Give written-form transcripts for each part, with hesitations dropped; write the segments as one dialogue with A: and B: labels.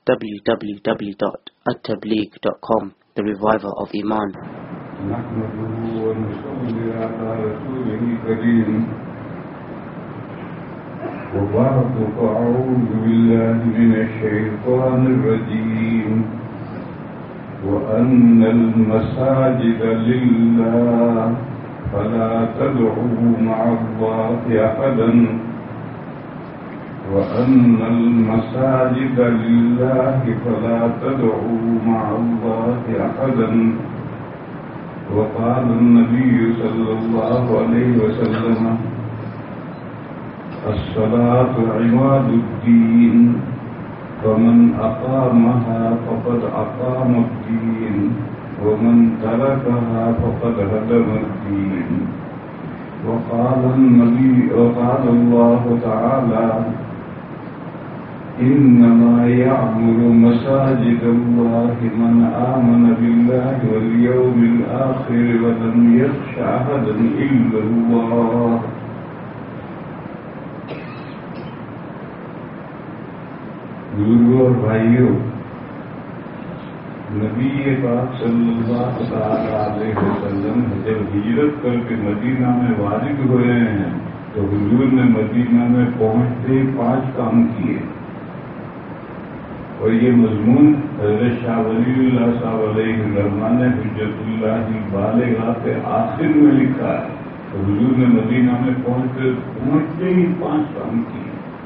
A: www.attableek.com, the reviver of Iman.
B: نحمده ونصلي على رسوله الكريم وبعد فأعوذ بالله من الشيطان الرجيم وأن المساجد لله فلا تدعوا مع الله أحدا وأن المساجد لله فلا تدعوا مع الله أحدا وقال النبي صلى الله عليه وسلم الصلاة عماد الدين فمن أقامها فقد أقام الدين ومن تركها فقد هدم الدين وقال الله تعالى إنما يعمر مساجد الله من آمن بالله واليوم الآخر ولم يخش أحدا إلا الله. بزرگوں اور بھائیوں، نبی پاک صلی اللہ علیہ وسلم جب ہجرت کر کے مدینہ میں وارد ہوئے ہیں تو حضور نے مدینہ میں پہنچتے ہی 5 کام کیے، اور یہ مضمون حضرت شاہ ولی اللہ صاحب علیہ الرحمٰن نے حجت اللہ بالغہ کے آخر میں لکھا ہے. تو حضور نے مدینہ میں پہنچتے ہی 5 کام کیے.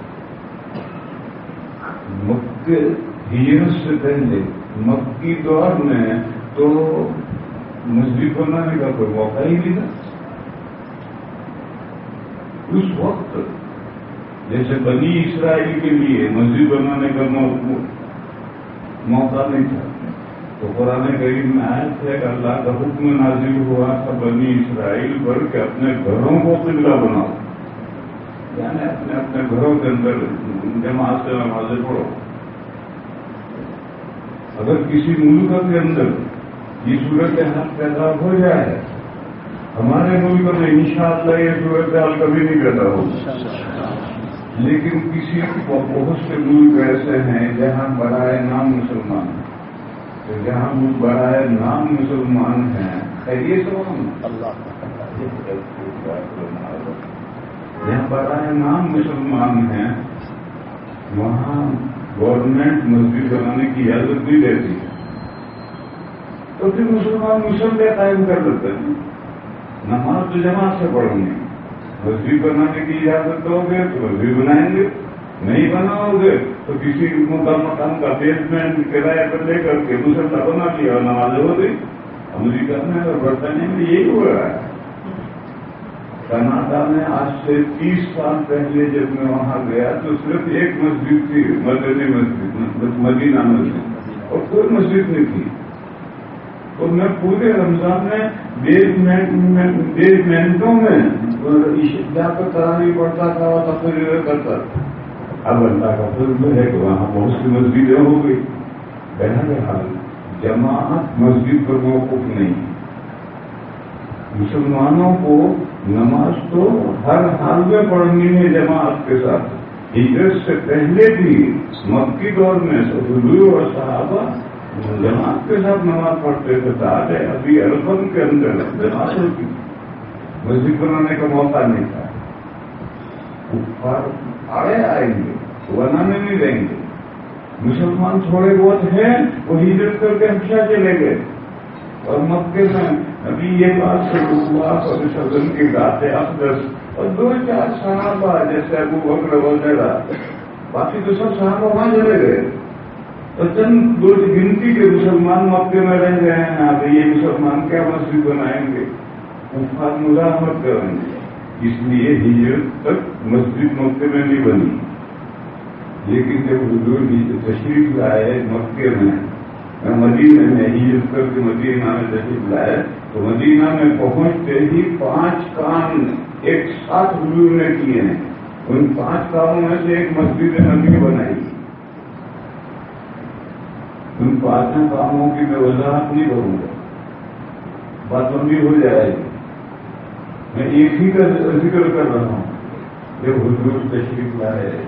B: مکے ہجرت سے پہلے مکی دور میں تو مسجد بنانے کا کوئی موقع ہی نہیں تھا. اس وقت جیسے بنی اسرائیل کے لیے مسجد بنانے کا موقع نہیں تھا، تو قرآن کریم میں آیت ہے کہ اللہ کا حکم نازل ہوا تھا بنی اسرائیل پر کہ اپنے گھروں کو قبلہ بناؤ، یعنی اپنے اپنے گھروں کے اندر جماعت سے نمازیں پڑھو. اگر کسی ملک کے اندر یہ صورتحال پیدا ہو جائے، ہمارے ملک میں انشاءاللہ یہ صورتحال کبھی نہیں پیدا ہوگی، لیکن کسی بہت سے ملک ایسے ہیں جہاں برائے نام مسلمان ہیں، تو جہاں برائے نام مسلمان ہیں خیریت جہاں برائے نام مسلمان ہیں وہاں گورنمنٹ مسجد بنانے کی اجازت نہیں دیتی ہے، تو پھر مسلمان مسلح قائم کر دیتے ہیں. نماز تو جماعت سے پڑھیں گے، مسجد بنانے کی اجازت دو گے تو مسجد بنائیں گے، نہیں بناؤ گے تو کسی مقام کا بیسمنٹ کرایہ پر لے کر کے مسلح بنا لیا اور نمازیں ہو گئی. امریکہ میں اور برطانیہ میں یہی ہو رہا ہے. کناڈا میں آج سے 30 سال پہلے جب میں وہاں گیا تو صرف ایک مسجد تھی، مدنی مسجد، مدینہ مسجد، اور کوئی مسجد نہیں تھی. اور میں پورے رمضان میں بیسمنٹوں میں جا کر تراویح پڑھتا تھا اور تقریر کرتا تھا. اب اللہ کا فضل ہے کہ وہاں بہت سی مسجدیں ہو گئی. بہرحال جماعت مسجد پر موقف نہیں. مسلمانوں کو نماز تو ہر حال میں پڑھنی ہے جماعت کے ساتھ. ہجرت سے پہلے بھی مکی دور میں حضور اور صحابہ جماعت کے ساتھ نماز پڑھتے تھے. تاکہ ابھی عرفن کے اندر جماعت ہوتی، مسجد بنانے کا موقع نہیں تھا. آئیں گے بنانے نہیں دیں گے. مسلمان تھوڑے بہت ہیں وہ ہجرت کر کے ہمیشہ چلے گئے، اور مکے میں ابھی یہ بات سے اور سدن کی ذات اقدس اور 2-4 صحابہ جیسے ابو بکر وغیرہ، باقی تو سب صحابہ وہاں چلے گئے. اور چند گنتی کے مسلمان مکے میں رہ گئے ہیں. اب یہ مسلمان کیا مسجد بنائیں گے؟ کفار مزاحمت کریں گے. اس لیے ہجرت تک مسجد مکے میں نہیں بنی. لیکن جب حضور تشریف لائے مکے میں مدینہ میں ہجرت کر کے مدینہ میں تشریف لائے تو مدینہ میں پہنچتے ہی 5 کام ایک ساتھ حضور نے کیے ہیں. ان 5 کاموں میں سے ایک مسجد نبی بنائی. ان 5 کاموں کی میں وضاحت نہیں کروں گا، بات لمبی ہو جائے گی. میں ایک ہی کا ذکر کر رہا ہوں. جب حضور تشریف لائے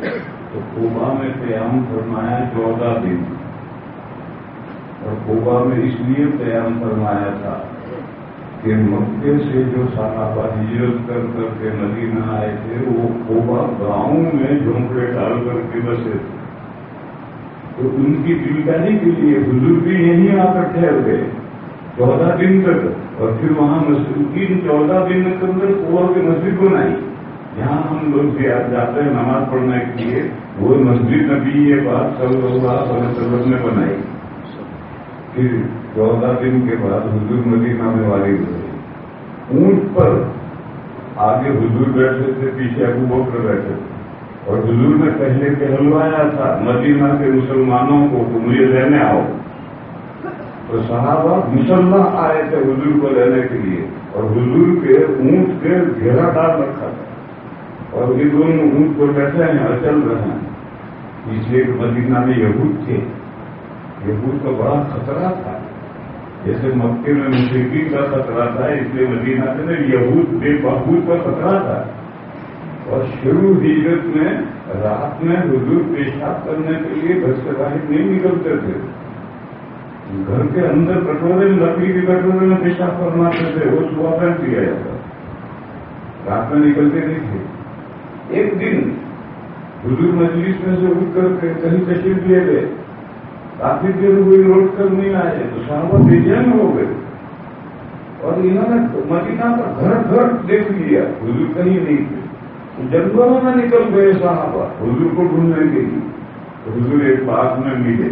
B: تو کوبا میں قیام فرمایا 14 دن، اور کوبا میں اس لیے قیام فرمایا تھا کہ مکے سے جو صحابہ ہجرت کر کر کے مدینہ آئے تھے وہ کوبا گاؤں میں جھونپڑے ڈال کر کے بسے تھے، تو ان کی دلداری کے لیے حضور بھی یہیں آ کر ٹھہر گئے 14 دن تک، اور پھر وہاں مسجد 14 دن کے اندر کوبا کی مسجد بنائی جہاں ہم لوگ جاتے ہیں نماز پڑھنے کے لیے، وہ مسجد نبی یہ بات صلی اللہ علیہ وسلم نے بنائی۔ پھر 14 دن کے بعد حضور مدینہ میں وارد ہوئے، اونٹ پر آگے حضور بیٹھے تھے، پیچھے ابو بکر بیٹھے تھے، اور حضور نے پہلے کہلوایا تھا مدینہ کے مسلمانوں کو کہ مجھے لینے آؤ، تو صحابہ مسلح آئے تھے حضور کو لینے کے لیے، اور حضور کے اونٹ کے گھیرا ڈال رکھا تھا، اور یہ دونوں اونٹ پر بیٹھے ہیں اور چل رہے ہیں، اس لیے مدینہ میں یہود تھے، یہود کا بڑا خطرہ تھا، جیسے مکے میں مشرکین کا خطرہ تھا، اس لیے مدینہ میں یہود بے بہبود کا خطرہ تھا، اور شروع ہجرت میں رات میں حضور پیشاب کرنے کے لیے گھر سے باہر نہیں نکلتے تھے، گھر کے اندر کٹورے میں لکڑی کے کٹورے میں پیشاب فرماتے تھے، وہ صبح پھینک دیا جاتا، رات میں نکلتے نہیں تھے۔ ایک دن حضور مجلس میں سے اٹھ کر کے کہیں تشریف لے گئے، کافی دیر ہوئی لوٹ کر نہیں آئے، تو صحابہ بے چین ہو گئے، اور انہوں نے مدینہ کا گھر گھر دیکھ لیا، حضور کہیں نہیں تھے، جنگلوں میں نکل گئے صحابہ حضور کو ڈھونڈنے کے لیے، تو حضور ایک بات میں ملے،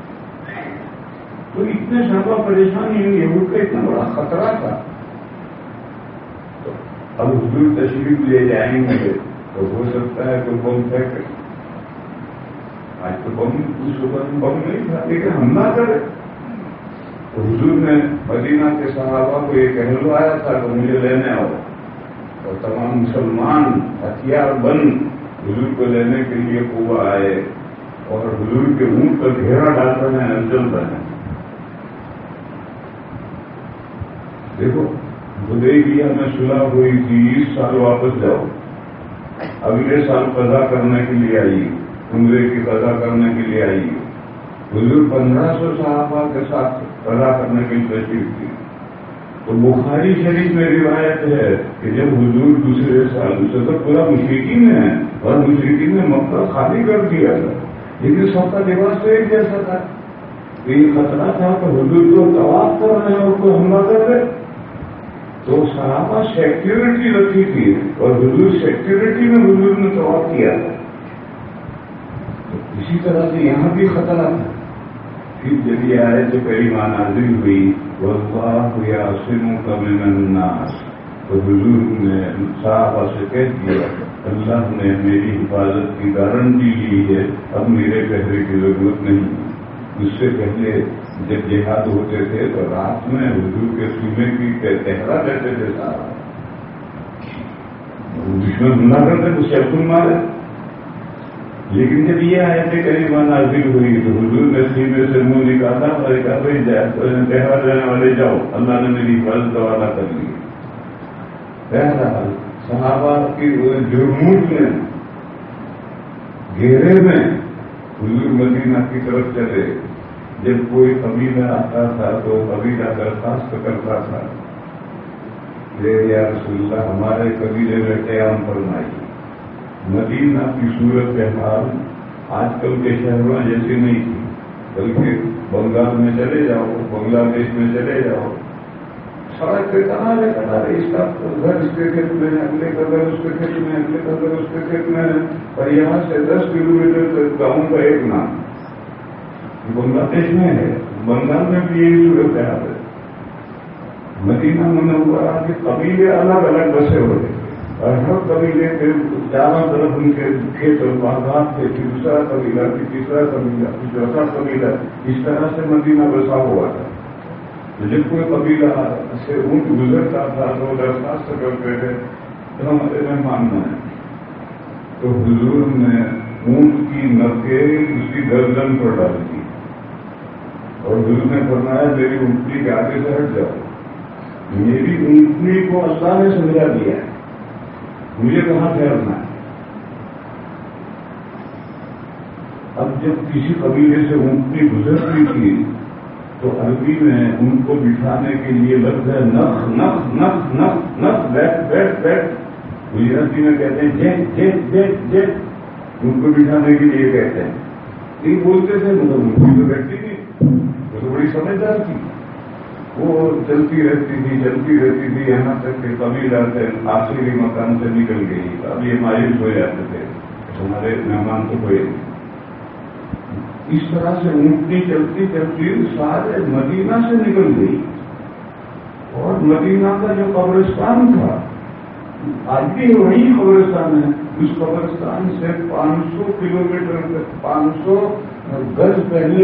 B: تو اتنے صحابہ پریشانی ہوئی، یہود کا اتنا بڑا خطرہ تھا، تو اب حضور تشریف لے جائیں گے تو ہو سکتا ہے کہ بم پھینک، آج تو بم اس وقت بم نہیں تھا لیکن حملہ کرے، تو حضور نے مدینہ کے صحابہ کو یہ کہلوایا تھا کہ مجھے لینے آؤ، اور تمام مسلمان ہتھیار بند حضور کو لینے کے لیے کوبا آئے، اور حضور کے اونٹ پر گھیرا ڈال رہے ہیں، چل رہے ہیں۔ دیکھو حدیبیہ میں صلح ہوئی تھی، اس سال واپس جاؤ، اگلے سال قضا کرنے کے لیے آئی، عمرے کی قضا کرنے کے لیے آئی، حضور 1500 صحابہ کے ساتھ قضا کرنے کے لیے تشریف تھی، تو بخاری شریف میں روایت ہے کہ جب حضور دوسرے سال سے تو پورا مشرکین میں ہے، اور مشرکین نے مکہ خالی کر دیا تھا، لیکن سب کا لباس تو ایک جیسا تھا، تو یہ خطرہ تھا کہ حضور کو طواف کر رہے ہیں اور کوئی حملہ کر دے، تو صحابہ سیکیورٹی رکھی تھی، اور حضور سیکیورٹی میں حضور نے طواف کیا تھا، تو اسی طرح سے یہاں بھی خطرہ تھا۔ پھر جب یہ آیت کریمہ نازل ہوئی وَاللَّهُ يَعْصِمُكَ مِنَ النَّاسِ، تو حضور نے صحابہ سے کہہ دیا اللہ نے میری حفاظت کی گارنٹی لی ہے، اب میرے کہنے کی ضرورت نہیں۔ اس سے پہلے جب جہاد ہوتے تھے تو رات میں حضور کے سینے کی تہرا دیتے تھے، سارا دشمن حملہ کرتے تو شیخن مارے، لیکن جب یہ آیت کریمہ نازل ہوئی تو حضور نے سینے سے منہ نکالا اور کہا بھائی تہرا دینے والے جاؤ، اللہ نے میری حفاظت کا وعدہ کر لی۔ بہرحال صحابہ کی جرموٹ میں گھیرے میں حضور مدینہ کی طرف چلے، جب کوئی قبیلہ آتا تھا تو قبیلہ درخواست کرتا تھا کہ یا رسول اللہ ہمارے قبیلے میں قیام فرمائی۔ مدینہ کی صورت حال آج کل کے شہروں جیسی نہیں تھی، بلکہ بنگال میں چلے جاؤ، بنگلہ دیش میں چلے جاؤ، سڑک پہ کنارے کنارے اس کا گھر اس کے کھیت میں، اگلے کا گھر اس کے کھیت میں، اگلے کا گھر اس کے کھیت میں، اور یہاں سے 10 کلومیٹر تک گاؤں کا ایک نام بنگلہ دیش میں ہے، بنگال میں بھی یہی صورت حال ہے۔ مدینہ منورہ کے قبیلے الگ الگ بسے ہوتے تھے، اور ہر قبیلے کے چاروں طرف ان کے کھیت اور باغات تھے، پھر دوسرا قبیلہ، پھر تیسرا قبیلہ، پھر چوتھا قبیلہ، اس طرح سے مدینہ بسا ہوا تھا۔ تو جب کوئی قبیلہ سے اونٹ گزرتا تھا تو درخواست کرتے تھے تو ہمارے مہمان ہیں، تو حضور نے اونٹ کی نقیں اس کی گردن پر ڈال دی، اور حضور نے فرمایا میری اونٹنی کے آگے سے ہٹ جاؤ، میری اونٹنی کو اللہ نے سمجھا دیا ہے، مجھے کہاں ٹھہرنا ہے۔ اب جب کسی قبیلے سے اونٹنی گزرتی تھی تو عربی میں ان کو بٹھانے کے لیے لفظ ہے نخ نخ نخ نخ نخ بیٹھ بیٹھ بیٹھ. گجراتی میں کہتے ہیں جیت جیت جیت جیت، ان کو بٹھانے کے لیے کہتے ہیں. یہ بولتے تھے مطلب اونٹنی تو بیٹھتی تھی، وہ تو بڑی سمجھدار تھی، وہ چلتی رہتی تھی یہاں تک کہ قبیلہ سے آخری مکان سے نکل گئی. اب یہ مایوس ہو جاتے تھے ہمارے مہمان تو ہوئے. اس طرح سے اونٹنی چلتی چلتی سارے مدینہ سے نکل گئی، اور مدینہ کا جو قبرستان تھا آج بھی وہی قبرستان ہے. اس قبرستان سے 500 کلومیٹر 500 گز پہلے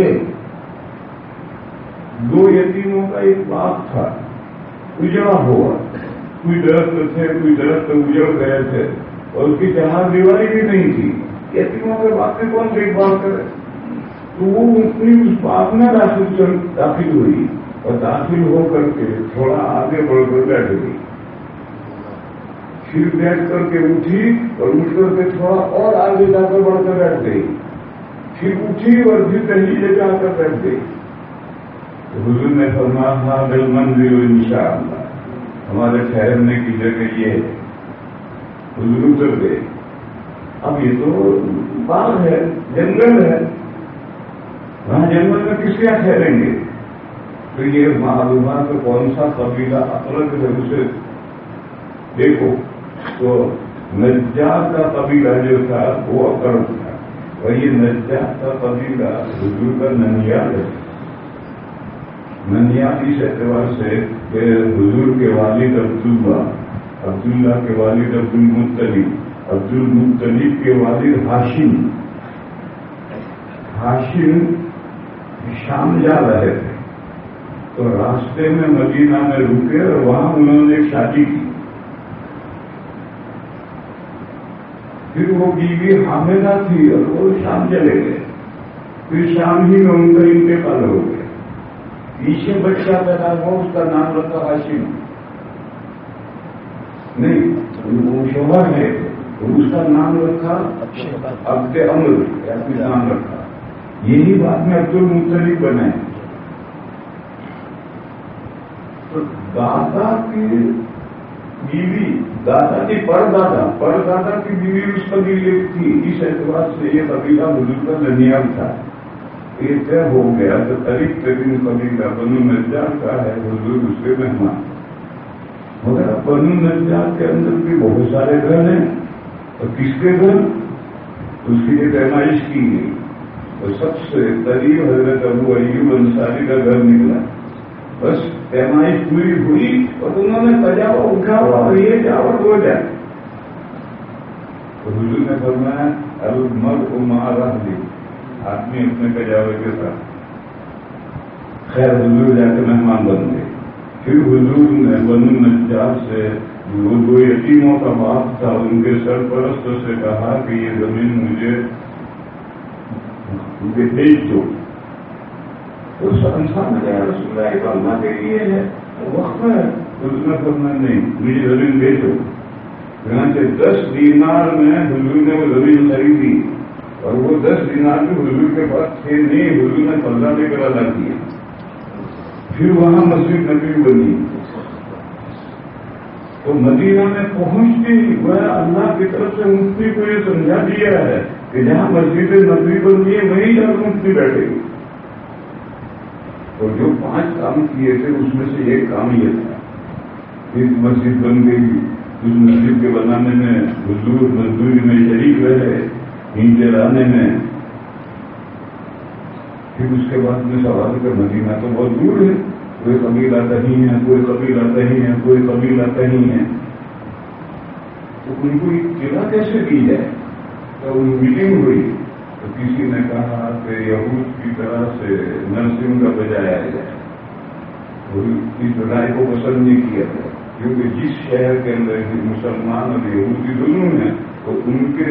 B: 2 یتیموں کا ایک باغ تھا، اجڑا ہوا. کوئی درخت تھے، کوئی درخت اجڑ گئے تھے، اور اس کی چہار دیواری بھی نہیں تھی. یتیموں کے باغ میں کون دیکھ بھال کرے؟ تو وہ اپنی اس باغ میں داخل ہوئی، اور داخل ہو کر کے تھوڑا آگے بڑھ کر بیٹھ گئی. پھر بیٹھ کر کے اٹھی اور اٹھ کر کے تھوڑا اور آگے جا کر بڑھ کر بیٹھ گئی. پھر اٹھی اور پھر پہلی جگہ آ کر بیٹھ گئی. حضور نے فرمایا دل منزل انشاءاللہ، ہمارے ٹھہرنے کی جگہ یہ ہے. حضور اتر گئے. اب یہ تو باغ ہے، جنگل ہے، وہاں جنگل میں کس کیا ٹھہریں گے؟ تو یہ معلومات کون سا قبیلہ اقرب ہے اسے دیکھو. تو نجار کا قبیلہ جو تھا وہ اقرب تھا، اور یہ نجار کا قبیلہ حضور کا ننیال ہے. ننیال اس اعتبار سے کہ حضور کے والد عبداللہ کے والد عبد المطلب کے والد ہاشم شام جا رہے تھے، تو راستے میں مدینہ میں رکے اور وہاں انہوں نے ایک شادی کی. پھر وہ بیوی حاملہ تھی اور وہ شام چلے گئے. پھر شام ہی میں ان کا انتقال ہو گیا. پیچھے بچہ پیدا ہوا، اس کا نام رکھا ہاشم. نہیں، وہ شوہر ہے، اس کا نام رکھا عبد امر، اپنا نام رکھا. یہی بات میں عبد المطلب بنے. تو دادا کی بیوی، دادا کی پردادا کی بیوی اس قبیلے تھی. اس اعتبار سے یہ قبیلہ حضور کا ننیال تھا. یہ طے ہو گیا تو قریب ترین قبیلہ بنو نجار کا ہے، حضور اس کے مہمان. مگر بنو نجار کے اندر بھی بہت سارے گھر ہیں، اور کس کے گھر اس کی یہ پیمائش کی گئی. اور سب سے قریب حضرت ابو ایوب انصاری کا گھر نکلا. بس پیمائش پوری ہوئی اور انہوں نے پجاوا اٹھا اور یہ جاور ہو جائے. تو حضور نے فرمایا المرء مع رحلہ، آدمی اپنے پجاوے کے ساتھ. خیر حضور جا کے مہمان بن گئے. پھر حضور نے بنو نجار سے وہ 2 یتیموں کا باپ تھا، ان کے سرپرست سے کہا کہ یہ زمین مجھے بھیج دو. تو انسان نے کہا رسول اللہ اللہ کے لیے ہے، وقت ہے. حضور نے فرمایا نہیں، مجھے زمین بھیجو. چنانچہ 10 دینار میں حضور نے وہ زمین خریدی، اور وہ 10 دینار بھی حضور کے پاس تھے نہیں. حضور نے قرضہ لے کر ادا کیا. پھر وہاں مسجد نبی بنی. تو مدینہ میں پہنچتی وہ اللہ کی طرف سے اونٹنی کو یہ سمجھا دیا ہے کہ جہاں مسجد نبی بنتی ہے وہیں جا کر اونٹنی بیٹھے گی. اور جو 5 کام کیے تھے اس میں سے ایک کام یہ تھا. ایک مسجد بن گئی. اس مسجد کے بنانے میں حضور مزدوری میں شریک رہے، اینٹیں لانے میں. پھر اس کے بعد میں سوال کر مدینہ تو بہت دور ہے، کوئی قبیلہ کہیں ہے، کوئی قبیلہ کہیں ہے، کوئی قبیلہ کہیں ہے. تو ان کو اطلاع کیسے دی جائے؟ تو میٹنگ ہوئی تو کسی نے کہا کہ یہود کی طرح سے نرسنگ کا بجایا جائے. اس رائے کو پسند نہیں کیا گیا، کیونکہ جس شہر کے اندر مسلمان اور یہودی دونوں ہیں تو ان کے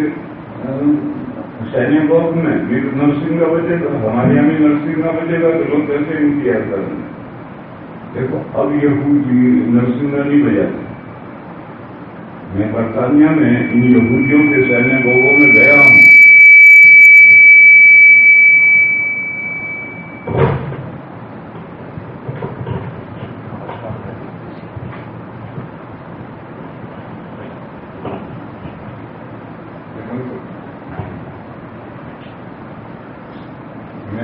B: سینیگوگ میں نرسنگ کا بجے گا، ہمارے یہاں بھی نرسنگ کا بجے گا، تو لوگ کیسے امتیاز کر رہے ہیں. دیکھو اب یہودی نرسنگ کا نہیں بجاتے. میں برطانیہ میں ان یہودیوں کے سینیگوگوں میں گیا ہوں.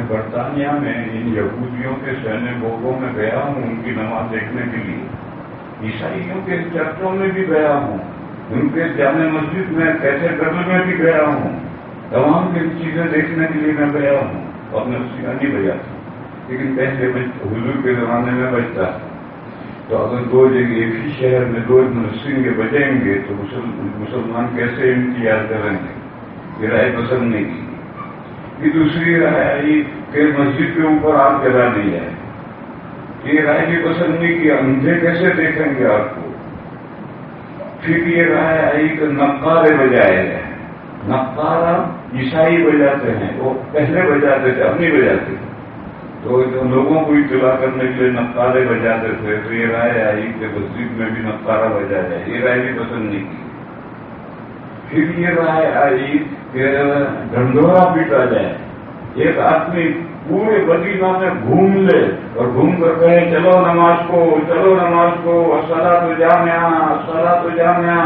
B: میں برطانیہ میں ان یہودیوں کے سینگوگوں میں گیا ہوں ان کی نماز دیکھنے کے لیے، عیسائیوں کے چرچوں میں بھی گیا ہوں، ان کے جامع مسجد میں کیتھیڈرل میں بھی گیا ہوں، تمام کی چیزیں دیکھنے کے لیے میں گیا ہوں، اپنے سیاح نہیں بجا تھا، لیکن پہلے حضور کے زمانے میں بجتا تھا۔ تو اگر دو جگہ ایک ہی شہر میں دو مسجدیں بجیں گے تو مسلمان کیسے امتیاز کریں گے؟ یہ رائے پسند نہیں کی۔ یہ دوسری رائے آئی کہ مسجد کے اوپر آگ جلا دی جائے، یہ رائے بھی پسند نہیں کی، اندھے کیسے دیکھیں گے آپ کو۔ پھر یہ رائے آئی کہ نقارے بجائے جائیں، نقارہ عیسائی بجاتے ہیں، وہ پہلے بجاتے تھے اب نہیں بجاتے، تو لوگوں کو اطلاع کرنے کے لیے نقارے بجاتے تھے، تو یہ رائے آئی کہ مسجد میں بھی نقارہ بجا جائے، یہ رائے بھی پسند نہیں کی۔ پھر یہ رائے آئی کہ ڈھنڈورا پیٹا جائے، ایک آدمی پورے مدینہ میں گھوم لے اور گھوم کر کہے چلو نماز کو، چلو نماز کو، الصلاۃ جامعہ، الصلاۃ جامعہ،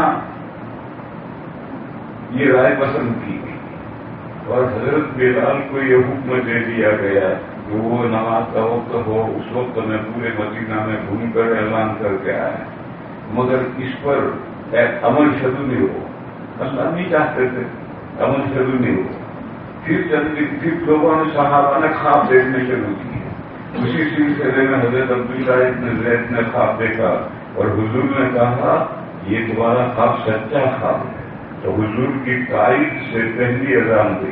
B: یہ رائے پسند کی گئی۔ اور حضرت بلال کو یہ حکم دے دیا گیا کہ وہ نماز کا وقت ہو اس وقت میں پورے مدینہ میں گھوم کر اعلان کر کے آئے، مگر اس پر عمل شروع نہیں ہو، اللہ نہیں چاہتے تھے عمل شروع نہیں ہو۔ پھر لوگوں نے صحابہ نے خواب دیکھنے شروع کیے، اسی سلسلے میں حضرت عبداللہ ابن زید نے خواب دیکھا اور حضور نے کہا یہ تمہارا خواب سچا خواب ہے، تو حضور کی تائید سے پہلی اذان ہوئی۔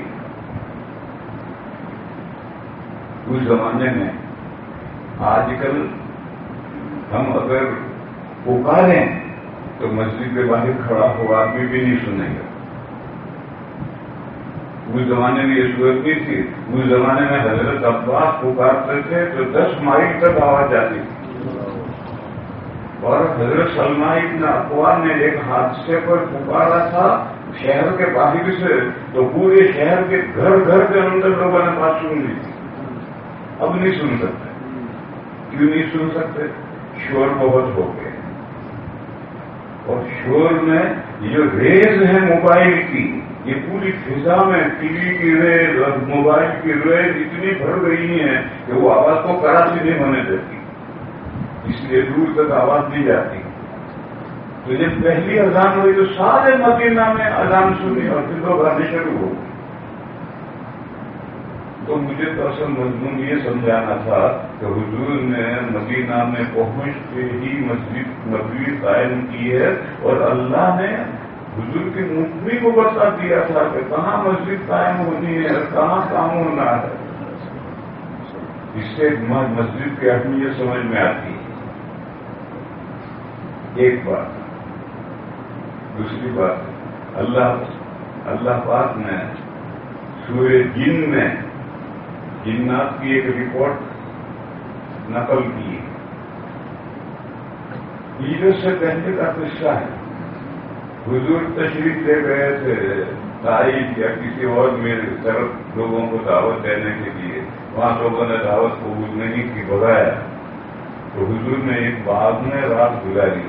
B: اس زمانے میں آج کل ہم اگر پکاریں تو مسجد کے باہر کھڑا ہوا آدمی بھی نہیں سنے گا، اس زمانے میں یہ صورت نہیں تھی۔ اس زمانے میں حضرت عباس پکارتے تھے تو 10 مائل تک آواز جاتی تھی، اور حضرت سلمہ ابن اکوع نے ایک حادثے پر پکارا تھا شہر کے باہر سے، تو پورے شہر کے گھر گھر کے اندر لوگوں نے بات سن لی تھی۔ اب نہیں سن سکتے، کیوں نہیں سن سکتے؟ شور بہت ہو گئے، اور شور میں یہ جو ریز ہے موبائل کی، یہ پوری فضا میں ٹی وی کی ریز اور موبائل کی ریز اتنی بڑھ گئی ہیں کہ وہ آواز کو کراچی نہیں ہونے دیتی، اس لیے دور تک آواز نہیں جاتی۔ تو جب پہلی اذان ہوئی تو سارے مدینہ میں اذان سنی اور پھر لوگ آنے شروع ہو گئے۔ تو مجھے تو اصل مضمون یہ سمجھانا تھا کہ حضور نے مدینہ میں پہنچ کے ہی مسجد نبوی قائم کی ہے، اور اللہ نے حضور کی مخبری کو بتا دیا تھا کہ کہاں مسجد قائم ہونی ہے اور کہاں کام ہونا ہے۔ اس سے مسجد کی اہمیت سمجھ میں آتی ہے۔ ایک بات، دوسری بات، اللہ پاک نے سورہ جن میں جنات کی ایک رپورٹ نقل کی، عیدت سے پہلے کا قصہ ہے۔ حضور تشریف لے گئے تھے طائف یا کسی اور میرے طرف لوگوں کو دعوت دینے کے لیے، وہاں لوگوں نے دعوت قبول نہیں کی، بھگایا، تو حضور نے ایک باغ میں رات گزاری۔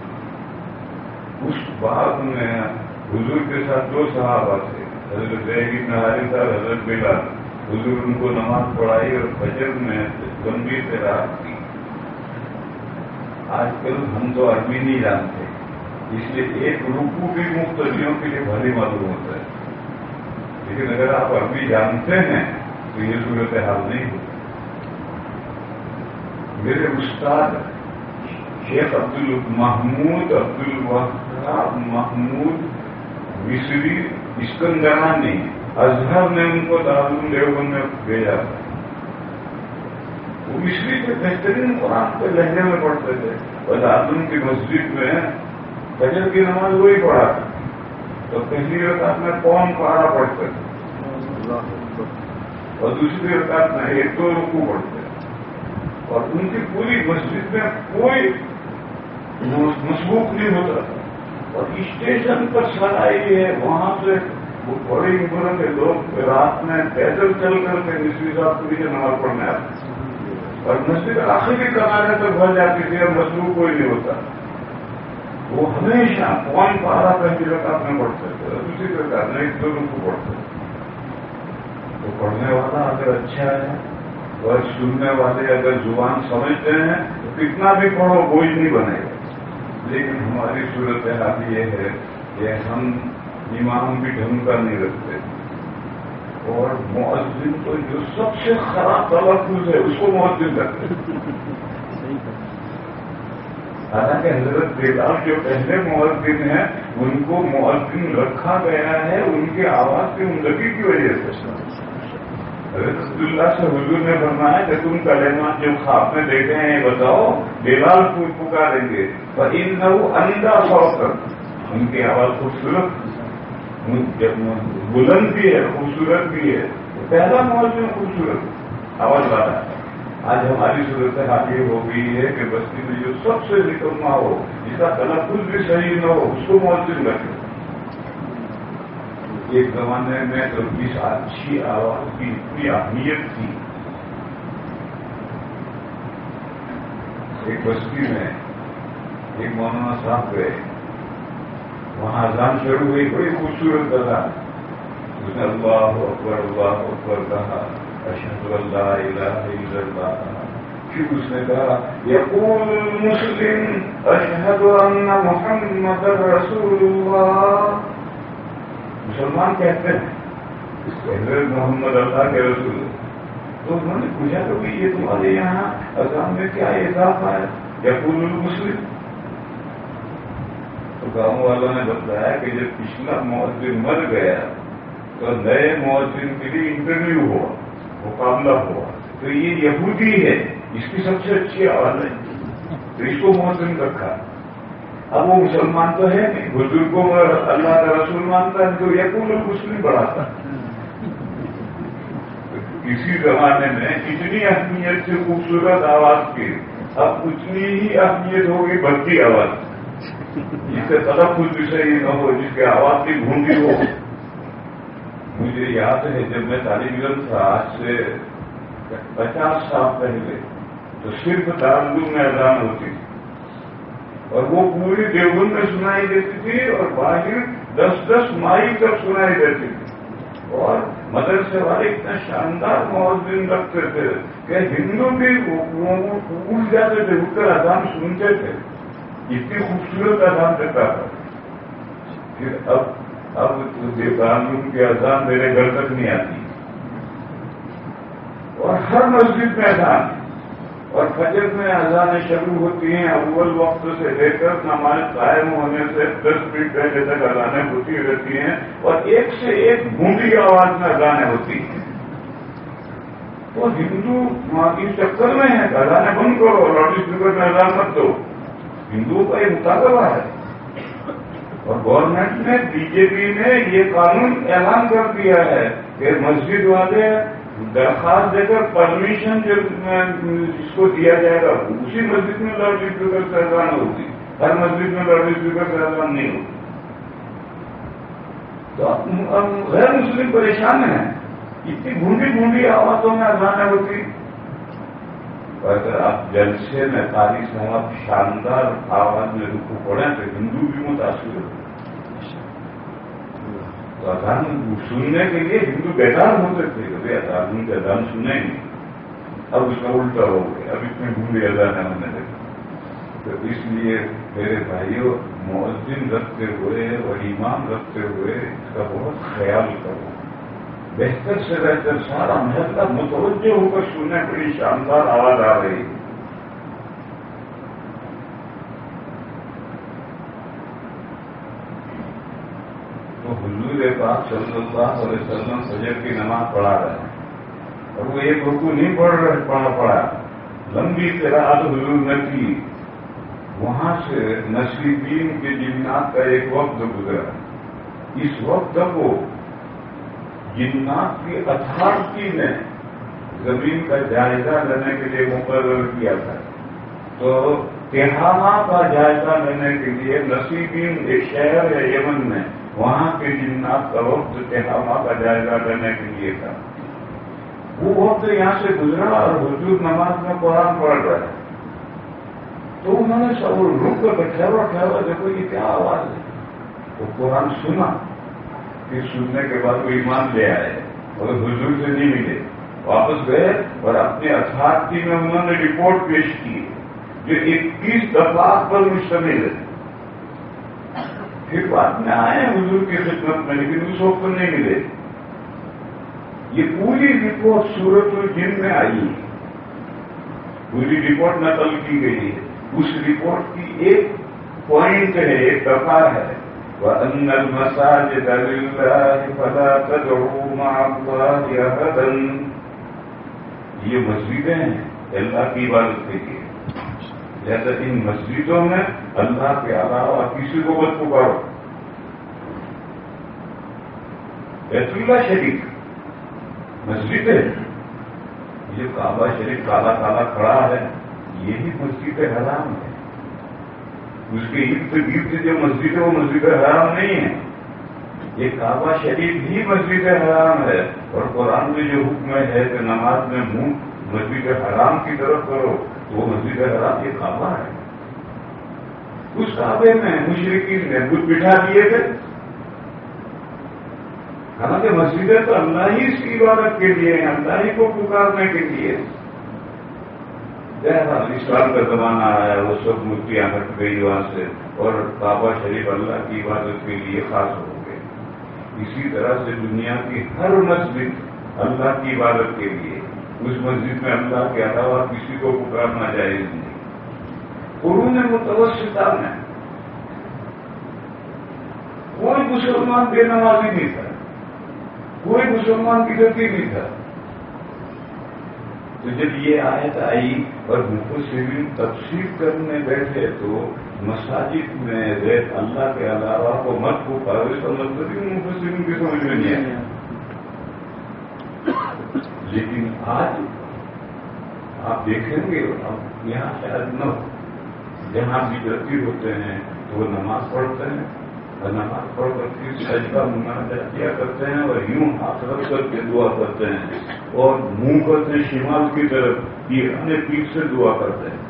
B: اس باغ میں حضور کے ساتھ 2 صحابہ تھے، حضرت زید بن حارثہ اور حضرت بلال۔ حضور ان کو نماز پڑھائی اور فجر میں گمبھیر سے رات کی۔ آج کل ہم تو عربی نہیں جانتے، اس لیے ایک رکوع بھی مقتدیوں کے لیے بھاری معلوم ہوتا ہے، لیکن اگر آپ عربی جانتے ہیں تو یہ صورتحال نہیں ہوتی۔ میرے استاد شیخ محمود عبدالوہاب محمود مصری اسکندرانی، ازہر نے ان کو دارالعلوم دیوبند میں بھیجا تھا۔ وہ مصری کے بہترین قرآن کے لہجے میں پڑھتے تھے، اور دارالعلوم کی مسجد میں فجر کی نماز وہی پڑھا تھا، تو پہلی رکعت میں قوم پارا پڑھتے تھے اور دوسری رکعت میں 1-2 رکوع پڑھتے تھے، اور ان کی پوری مسجد میں کوئی مسبوق نہیں ہوتا تھا۔ اور اسٹیشن پر سرائی ہے، وہاں سے وہ بڑی عمر کے لوگ رات میں پیدل چل کر کے مصری صاحب کو بھی نماز پڑھنے آتے تھے، اور مسجد آخری کنارے تک بھر جاتی تھی اور مسبوق کوئی نہیں ہوتا۔ وہ ہمیشہ قوم پارا پہلی رکعت میں پڑھتے تھے اور دوسری رکعت میں 1-2 رکوع پڑھتے تھے۔ تو پڑھنے والا اگر اچھا ہے اور سننے والے اگر زبان سمجھتے ہیں تو کتنا بھی پڑھو بوجھ نہیں بنے گا. لیکن ہماری صورت حال یہ ہے کہ ہم امام بھی ڈھنگ کا نہیں رکھتے اور مؤذن تو جو سب سے خراب تلفظ ہے اس کو مؤذن رکھتے. حالانکہ حضرت بلال جو پہلے مؤذن ہیں ان کو مؤذن رکھا گیا ہے ان کی آواز کی عمدگی کی وجہ سے. حضرت عبداللہ سے حضور نے فرمایا کہ تم کلمات جو خواب میں دیکھے ہیں یہ بتاؤ. بلال کو پکاریں گے فَإِنَّهُ أَنْدَى صَوْتًا. ان کی آواز خوبصورت بلند بھی ہے خوبصورت بھی ہے. پہلا مؤذن خوبصورت آواز والا. آج ہماری صورت حال یہ ہو گئی ہے کہ بستی میں جو سب سے نکما ہو جس کا تلفظ بھی صحیح نہ ہو اس کو مؤذن رکھے. ایک زمانے میں تو اس اچھی آواز کی اتنی اہمیت تھی. ایک بستی میں ایک مولانا صاحب گئے, وہاں اذان شروع ہوئی, بڑی خوبصورت اذان. اس نے اللہ اکبر کہا, اشہد ان لا الہ الا اللہ. پھر اس نے کہا یقول المسلم اشہد ان محمد رسول اللہ. مسلمان کہتے ہیں محمد اللہ کے رسول. تو انہوں نے پوچھا کہ یہ تمہارے یہاں اذان میں کیا اضافہ ہے؟ یقول المسلم. تو گاؤں والوں نے بتایا کہ جب پچھلا مؤذن مر گیا تو نئے مؤذن کے لیے انٹرویو ہوا, مقابلہ ہوا. تو یہ یہودی ہے, اس کی سب سے اچھی آواز ہے, تو اس کو مؤذن رکھا. اب وہ مسلمان تو ہے نہیں, بزرگوں میں اللہ کا رسول مانتا ہے تو یقول المسلم بڑھاتا. کسی زمانے میں اتنی اہمیت سے خوبصورت آواز کی, اب اتنی ہی اہمیت ہوگی بھکتی آواز جس سے تلفظ بھی صحیح نہ ہو, جس کی آواز کی گونجی ہو. مجھے یاد ہے جب میں طالب علم تھا آج سے 50 سال پہلے, تو صرف دارالعلوم میں اذان ہوتی تھی اور وہ پوری دیوبند میں سنائی دیتی تھی اور باہر 10-10 مائل تک سنائی دیتی تھی. اور مدرسے والے اتنا شاندار مؤذن رکھتے تھے کہ ہندو بھی پھول جاتے تھے, اٹھ کر اذان سنتے تھے. اتنی خوبصورت اذان دیتا تھا. پھر اب دارالعلوم کی اذان میرے گھر تک نہیں آتی اور ہر مسجد میں اذان. اور فجر میں اذانیں شروع ہوتی ہیں اول وقت سے لے کر نماز قائم ہونے سے 10 منٹ پہلے تک اذانیں ہوتی رہتی ہیں اور ایک سے ایک گونگی آواز میں اذانیں ہوتی ہیں. تو ہندو اس چکر میں ہے اذانیں بند کرو, لاؤڈ اسپیکر میں اذان مت دو. ہندوؤں کا یہ مطالبہ ہے اور گورنمنٹ نے بی جے پی نے یہ قانون اعلان کر دیا ہے کہ مسجد والے درخواست دے کر پرمیشن جس کو دیا جائے گا اسی مسجد میں لاؤڈ اسپیکر سے اذان ہوگی. ہر مسجد میں لاؤڈ اسپیکر سے اذان نہیں ہوگی. تو اب غیر مسلم پریشان ہیں, اتنی گونڈی آوازوں میں اذانیں ہوتی. اگر آپ جلسے میں قاری صاحب شاندار آواز میں رکو پڑیں تو ہندو بھی متاثر ہوتے. تو اذان سننے کے لیے ہندو بیدار ہوتے تھے کہ اذان کے اذان سنیں گے. اب اس کا الٹا ہو گیا, اب اتنے گونڈی اذانیں ہونے لگے. تو اس لیے میرے بھائیوں مؤذن رکھتے ہوئے اور امام رکھتے ہوئے اس کا بہت خیال کرو. بہتر سے بہتر سارا محلہ متوجہ ہو کر سننے, بڑی شاندار آواز آ رہی ہے. تو حضور پاک صلی اللہ علیہ وسلم فجر کی نماز پڑھا رہے ہیں اور وہ ایک رکوع نہیں پڑھا, لمبی قرات حضور نے کی. وہاں سے نصیبین کے جنات کا ایک وقت گزرا. اس وقت کو جنات کی اتھارٹی نے زمین کا جائزہ لینے کے لیے مقرر کیا تھا. تو تہامہ کا جائزہ لینے کے لیے نصیبین ایک شہر ہے یمن میں, وہاں کے جنات کا وقت تہامہ کا جائزہ لینے کے لیے تھا. وہ وقت یہاں سے گزرا اور حضور نماز میں قرآن پڑھ رہے ہیں. تو انہوں نے سب رک کر ٹھہرا دیکھو یہ کیا آواز ہے. تو قرآن سنا, پھر سننے کے بعد وہ ایمان لے آئے اور حضور سے نہیں ملے، واپس گئے اور اپنے اتھارٹی میں انہوں نے رپورٹ پیش کی جو 21 دفعات پر مشتمل ہے. پھر بعد میں آئے حضور کی خدمت میں، لیکن اس وقت نہیں ملے. یہ پوری رپورٹ سورۃ الجن میں آئی ہے، پوری رپورٹ نقل کی گئی ہے. اس رپورٹ کی ایک پوائنٹ ہے، ایک دفعہ ہے، وَأَنَّ الْمَسَاجِدَ لِلَّهِ فَلَا تَدْعُوا مَعَ اللَّهِ أَحَدًا. یہ مسجدیں ہیں اللہ کی عبادت کے لیے، جیسا ان مسجدوں میں اللہ کے علاوہ کسی کو مت پکارو. بیت اللہ شریف مسجد ہے، یہ کعبہ شریف کالا کالا کھڑا ہے، یہی مسجد حرام ہے. اس کے ارد گرد جو مسجد ہے وہ مسجد حرام نہیں ہے، یہ کعبہ شریف ہی مسجد حرام ہے. اور قرآن میں جو حکم ہے کہ نماز میں منہ مسجد حرام کی طرف کرو تو وہ مسجد حرام یہ کعبہ ہے. اس کعبے میں مشرکین نے بت بٹھا دیے تھے، حالانکہ مسجدیں تو اللہ ہی اس کی عبادت کے لیے ہیں، اللہ ہی کو پکارنے کے لیے. اسلام کا زمانہ آیا، وہ سب مورتیاں ہٹ گئی وہاں سے، اور کعبہ شریف اللہ کی عبادت کے لیے خاص ہو گئے. اسی طرح سے دنیا کی ہر مسجد اللہ کی عبادت کے لیے، اس مسجد میں اللہ کے علاوہ کسی کو پکارنا جائز نہیں. قرون متوسطہ میں کوئی مسلمان بے نمازی نہیں تھا، کوئی مسلمان کی غلطی نہیں تھا. تو جب یہ آیت آئی اور مفسرین تفسیر کرنے بیٹھے تو مساجد میں غیر اللہ کے علاوہ کو مت پکارو، اس کا مطلب ہی مفسرین کی سمجھ میں نہیں آیا. لیکن آج آپ دیکھیں گے، اب یہاں شاید نہ ہو، جہاں بھی جلدی ہوتے ہیں تو وہ نماز پڑھتے ہیں، اور نماز پڑھ کر کے سجدہ مناجات کیا کرتے ہیں اور یوں ہاتھ رکھ کر کے دعا کرتے ہیں اور منہ کرتے ہیں شمال کی طرف، پیرانے پیٹ سے دعا کرتے ہیں.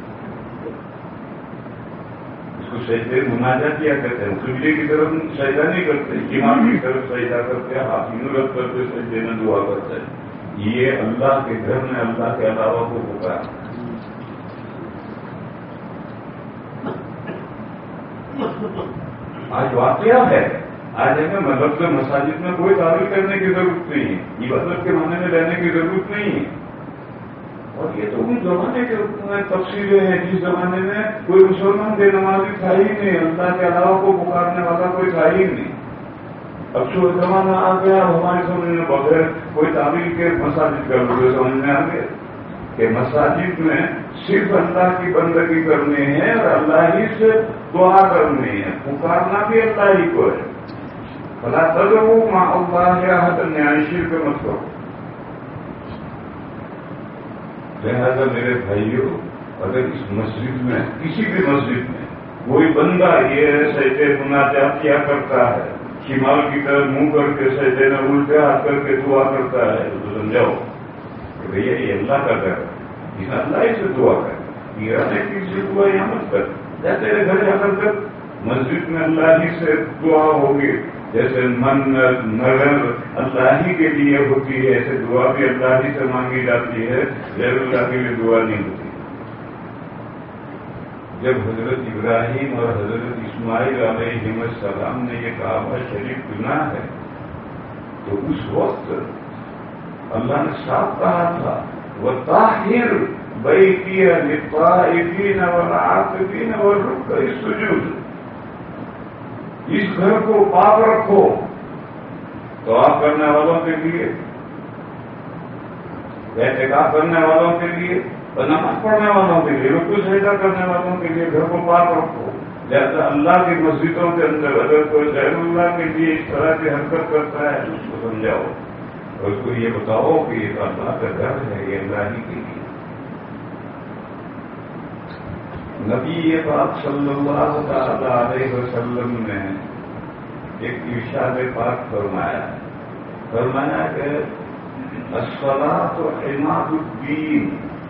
B: اس کو سجدے مناجات کیا کہتے ہیں. قبلے کی طرف سجدہ نہیں کرتے، شمال کی طرف سجدہ کرتے ہیں، ہاتھ یوں رکھ کر کے سجدے میں دعا کرتے ہیں. یہ اللہ کے گھر میں اللہ کے علاوہ کو پکارا. آج واقعہ ہے، آج ہمیں لفظ مساجد میں کوئی تعریف کرنے کی ضرورت نہیں ہے، عبادت کے معنی میں لینے کی ضرورت نہیں ہے. اور یہ تو ان زمانے کے تفصیلیں ہیں جس زمانے میں کوئی مسلمان بے نمازی تھا ہی نہیں، اللہ کے علاوہ کو پکارنے والا کوئی تھا ہی نہیں. اب جو زمانہ آ گیا ہماری سمجھ میں بغیر کوئی تعبیر کے مساجد کر لوگ سمجھ میں آ گیا کہ مساجد میں صرف اللہ کی بندگی کرنی ہے اور اللہ ہی سے دعا کرنی ہے، پکارنا بھی اللہ ہی کو ہے. فلا تدعوا مع اللہ احدا، شرک مت کرو. لہذا میرے بھائیوں، اگر اس مسجد میں کسی بھی مسجد میں کوئی بندہ یہ سجدے مناجات کیا کرتا ہے، شمال کی طرف منہ کر کے سجدے میں الٹے ہاتھ کر کے دعا کرتا ہے، تو سمجھاؤ کہ بھیا یہ اللہ کا گھر ہے، اس اللہ ہی سے دعا کر. کسی دعا یہاں مت کر، جیسے تیرے گھر جا کر مسجد میں اللہ ہی سے دعا ہوگی، جیسے منت نظر اللہ ہی کے لیے ہوتی ہے، ایسے دعا بھی اللہ ہی سے مانگی جاتی ہے، غیر اللہ کے لیے دعا نہیں ہوتی. جب حضرت ابراہیم اور حضرت اسماعیل علیہ السلام نے یہ کعبہ شریف چنا ہے تو اس وقت اللہ نے صاف کہا تھا وَطَاهِرْ بَيْتِيَ لِلطَّائِفِينَ وَالْعَاكِفِينَ وَالرُّكَّعِ السُّجُودِ. اس گھر کو پاک رکھو، طواف کرنے والوں کے لیے، اعتکاف کرنے والوں کے لیے، اور نماز پڑھنے والوں کے لیے، رکوع سجدہ کرنے والوں کے لیے گھر کو پاک رکھو. جیسا اللہ کی مسجدوں کے اندر اگر کوئی غیر اللہ کے لیے اس طرح کی حرکت کرتا ہے تو اس کو سمجھاؤ اور اس کو یہ بتاؤ کہ یہ اللہ کا گھر ہے، یہ اللہ ہی کے لیے. نبی پاک صلی اللہ تعالی علیہ وسلم نے ایک ارشاد پاک فرمایا کہ الصلاۃ عماد الدین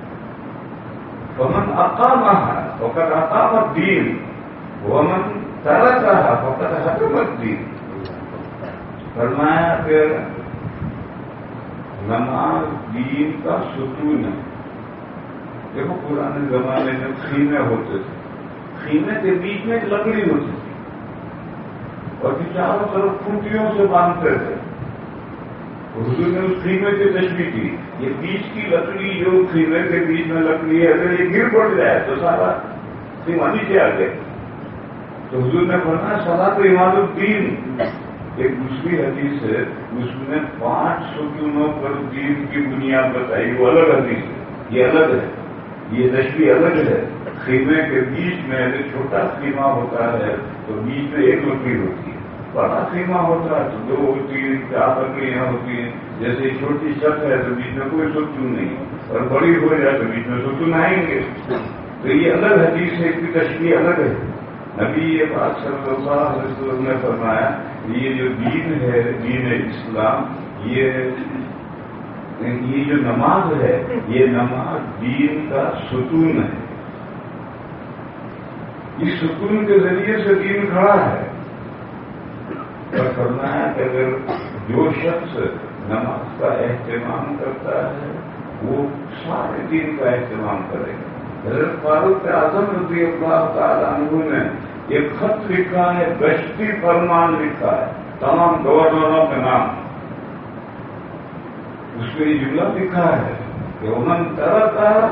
B: فمن اقامها فقد اقام الدین ومن ترکها فقد حکم الدین. فرمایا کہ نماز دین کا ستون ہے. دیکھو پرانے زمانے میں خیمے ہوتے تھے, خیمے کے بیچ میں ایک لکڑی ہوتی تھی اور چاروں طرف کھوٹیوں سے باندھتے تھے. حضور نے اس خیمے کی تشریح کی, یہ بیچ کی لکڑی جو خیمے کے بیچ میں لکڑی ہے اگر یہ گر پڑ جائے تو سارا خیمہ نیچے آ گیا. تو حضور نے فرمایا صلاۃ عماد الدین. ایک دوسری حدیث ہے اس میں 5 ستونوں پر دین کی بنیاد بتائی, وہ الگ حدیث ہے, یہ الگ ہے, یہ تشریح الگ ہے. خیمے کے بیچ میں اگر چھوٹا خیمہ ہوتا ہے تو بیچ میں ایک لکڑی ہوتی ہے, بڑا خیمہ ہوتا ہے تو 2 3 4 لکڑیاں ہوتی ہیں. جیسے چھوٹی چھت ہے تو بیچ میں کوئی ستون نہیں, اور بڑی ہو جائے تو بیچ میں ستون آئیں گے. تو یہ الگ حدیث ہے, اس کی تشریح الگ ہے. نبی یہ بات صلی اللہ علیہ وسلم نے فرمایا یہ جو دین ہے, دین اسلام, یہ جو نماز ہے یہ نماز دین کا ستون ہے. اس ستون کے ذریعے سے دین کھڑا ہے. اور فرمایا کہ اگر جو شخص نماز کا اہتمام کرتا ہے وہ سارے دین کا اہتمام کرے گا. حضرت فاروق اعظم رضی اللہ تعالیٰ عنہ نے ایک خط لکھا ہے, گشتی فرمان لکھا ہے, تمام گورنروں کے نام. اس میں یہ جملہ لکھا ہے کہ انہوں نے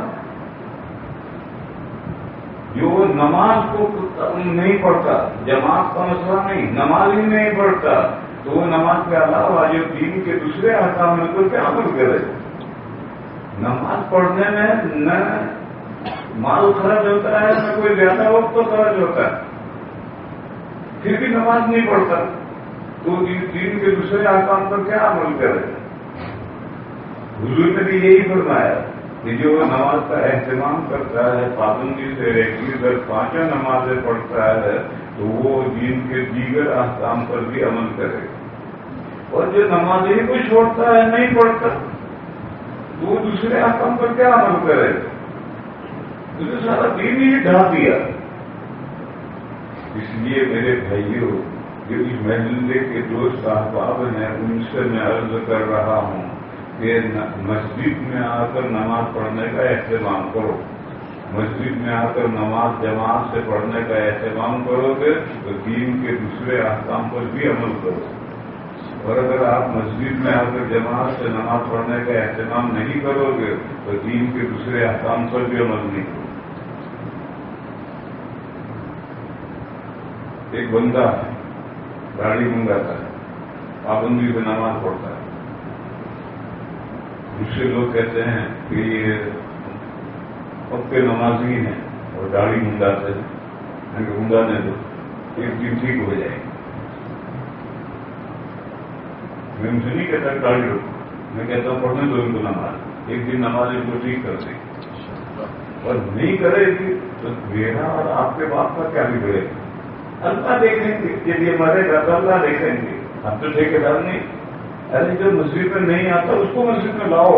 B: جو نماز کو نہیں پڑھتا, جماعت کا مسئلہ نہیں, نماز ہی نہیں پڑھتا, تو وہ نماز کے علاوہ جو دین کے دوسرے احکام میں تو کیا عمل کرے. نماز پڑھنے میں نہ مال خرچ ہوتا ہے, نہ کوئی زیادہ وقت تو خرچ ہوتا ہے, پھر بھی نماز نہیں پڑھتا تو دین کے دوسرے احکام پر کیا عمل کرے. حضور نے بھی یہی فرمایا کہ جو نماز کا اہتمام کرتا ہے, پابندی سے ایک 5 نمازیں پڑھتا ہے, تو وہ دین کے دیگر احکام پر بھی عمل کرے. اور جو نماز ہی کو چھوڑتا ہے, نہیں پڑھتا, تو وہ دوسرے احکام پر کیا عمل کرے. تو سارا دین ہی ڈھا دیا. اس لیے میرے بھائیوں, جو اس محلے کے دوست احباب ہیں, ان سے میں عرض کر رہا ہوں کہ مسجد میں آ کر نماز پڑھنے کا اہتمام کرو. مسجد میں آ کر نماز جماعت سے پڑھنے کا اہتمام کرو گے تو دین کے دوسرے احکام پر بھی عمل کرو. اور اگر آپ مسجد میں آ کر جماعت سے نماز پڑھنے کا اہتمام نہیں کرو گے تو دین کے دوسرے احکام پر بھی عمل نہیں کرو. ایک بندہ داڑھی منڈاتا ہے, پابندی سے نماز پڑھتا ہے. دوسرے لوگ کہتے ہیں کہ یہ پکے نمازی ہیں اور داڑھی منڈاتے ہیں, منڈانے دو, ایک دن ٹھیک ہو جائے گی. میں ان سے نہیں کہتا داڑھی رکھو, میں کہتا ہوں پڑھنے دو ان کو نماز, ایک دن نماز ان کو ٹھیک کر دے گی. اور نہیں کرے گی تو میرا اور آپ کے باپ کا کیا بگڑے گا. اللہ دیکھیں گے, جب یہ مرے گا تو اللہ دیکھیں گے, ہم تو ٹھیکیدار نہیں. ارے جو مسجد میں نہیں آتا اس کو مسجد میں لاؤ.